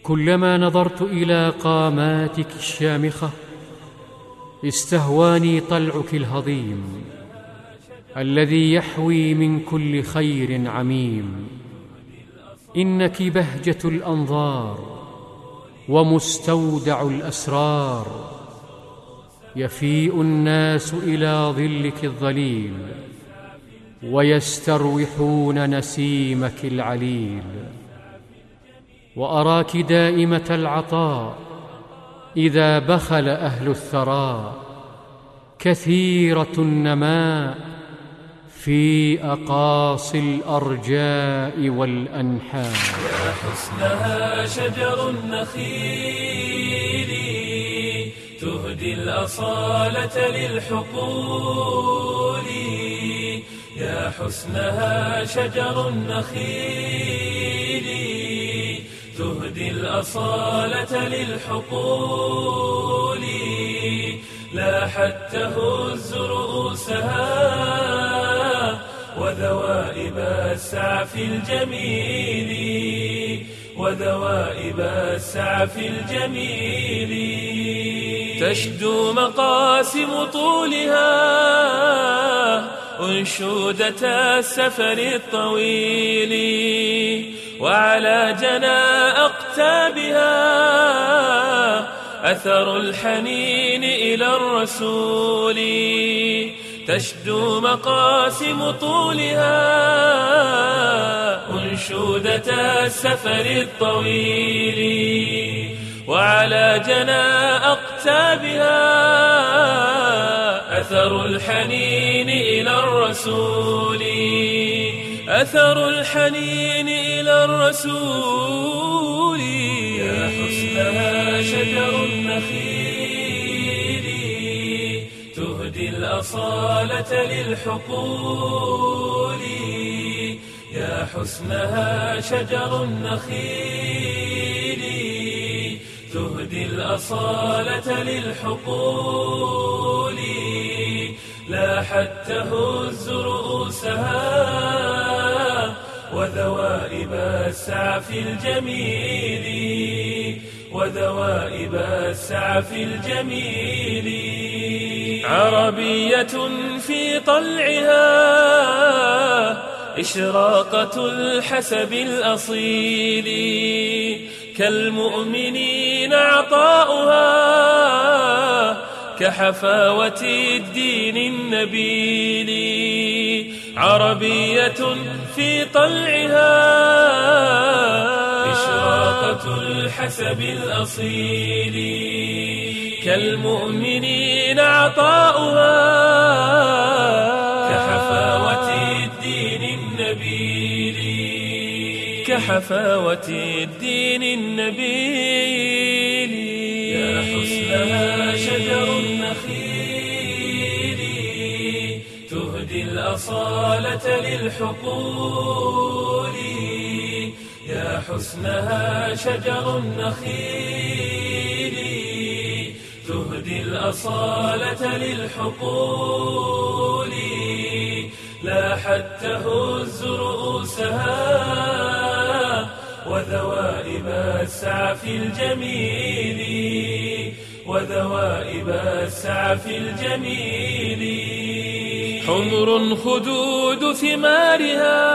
كلما نظرت إلى قاماتك الشامخة استهواني طلعك الهضيم الذي يحوي من كل خير عميم. إنك بهجة الأنظار ومستودع الأسرار، يفيء الناس إلى ظلك الظليل ويستروحون نسيمك العليل. وأراك دائمة العطاء إذا بخل أهل الثراء، كثيرة النماء في أقاصي الأرجاء والأنحاء. يا حسنها شجر النخيل تهدي الأصالة للحقول. يا حسنها شجر النخيل تهدي الأصالة للحقول. لاحت تهز رؤوسها وذوائب السعف الجميل، وذوائب السعف الجميل. تشدو مقاسم طولها أنشودة السفر الطويل، وعلى جنى أقتابها أثر الحنين إلى الرسول. تشدو مقاسم طولها أنشودة السفر الطويل، وعلى جنى أقتابها أثر الحنين إلى الرسول، أثر الحنين إلى الرسول. يا حسنها شجر النخيل تهدي الأصالة للحقول. يا حسنها شجر النخيل تهدي الأصالة للحقول. لاحت تهز رؤوسها وذوائب السعف الجميل، وذوائب السعف الجميل. عربية في طلعها إشراقة الحسب الأصيل، كالمؤمنين عطاؤها كحفاوة الدين النبيل. عربية في طلعها إشراقة الحسب الأصيل، كالمؤمنين عطاؤها كحفاوة الدين النبيل، كحفاوة الدين النبيل. يا حسنها شجر النخيل تهدي الأصالة للحقول. يا حسنها شجر النخيل تهدي الأصالة للحقول. لاحت تهز رؤوسها وذوائب السعف الجميل، وذوائب السعف الجميل. حمر خدود ثمارها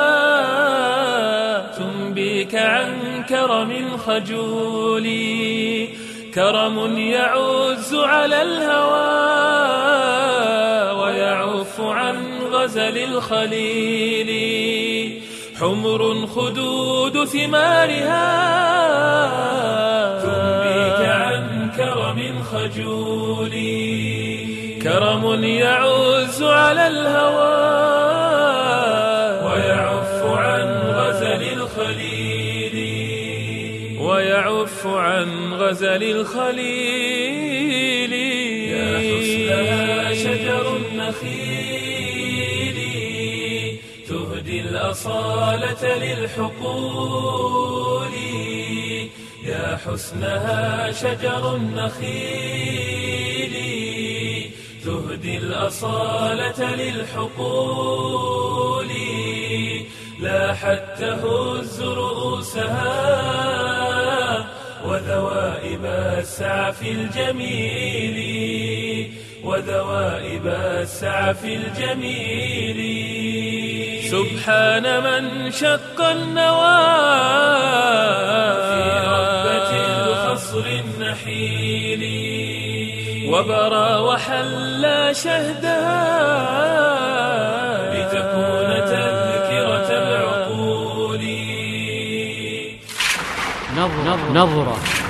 تنبيك عن كرم خجول، كرم يعز على الهوى ويعف عن غزل الخليل. حمر خدود ثمارها تنبيك عن كرم خجول، كرم يعز على الهوى ويعف عن غزل الخليل، ويعف عن غزل الخليل. يا حسنها شجر النخيل تهدي الأصالة للحقول. يا حسنها شجر النخيل تهدي الأصالة للحقول. لاحت تهز رؤوسها وذوائب السعف الجميل وذوائب السعف الجميل. سبحان من شق النوى في ربة الخصر النحيل وبرى وحلى شهدها لتكون تذكرة العقول. نظرة